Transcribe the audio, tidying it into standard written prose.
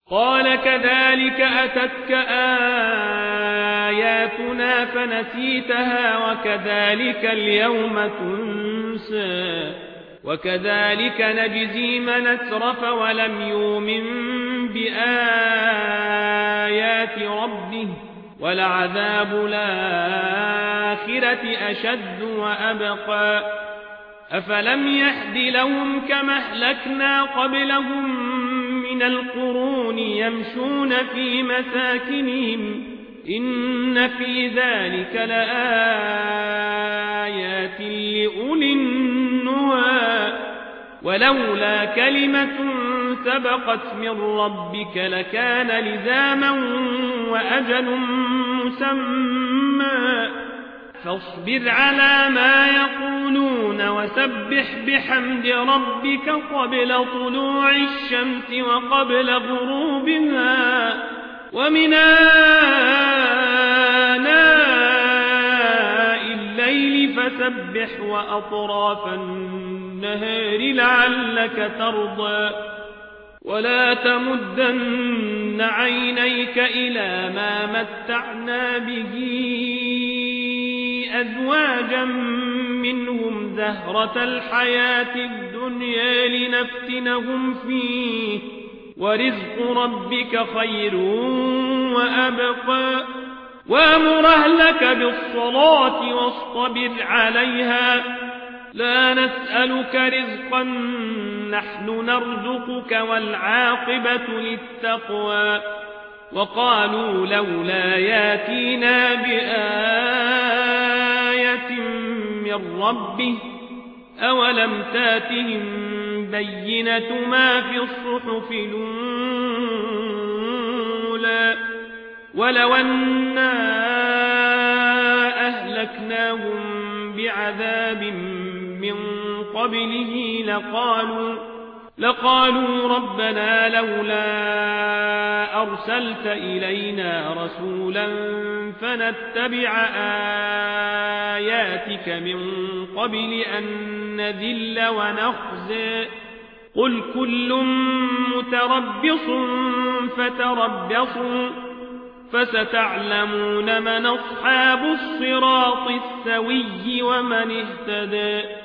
قال كذلك أتتك آياتنا فنسيتها وكذلك اليوم تنسى وكذلك نجزي من أسرف ولم يؤمن بآيات ربه ولعذاب الآخرة أشد وأبقى أفلم يهد لهم كما أهلكنا قبلهم من القرون يمشون في مساكنهم إن في ذلك لآيات لأولي النهى ولولا كلمة سبقت من ربك لكان لزاما وأجل مسمى فاصبر على ما يقولون وسبح بحمد ربك قبل طلوع الشمس وقبل غروبها ومن آناء الليل فسبح وأطراف النهار لعلك ترضى ولا تمدن عينيك إلى ما متعنا به أزواجا منهم زهرة الحياة الدنيا لنفتنهم فيه ورزق ربك خير وأبقى وأمر أهلك بالصلاة واصطبر عليها لا نسألك رزقا نحن نرزقك والعاقبة للتقوى وقالوا لولا ياتينا بآية من ربه أولم تاتهم بينة ما في الصحف الأولى ولو أنا أهلكناهم بعذاب من قبله لقالوا ربنا لولا أرسلت إلينا رسولا فنتبع آياتك من قبل أن نذل ونخزى قل كل متربص فتربصوا فستعلمون من أصحاب الصراط السوي ومن اهتدى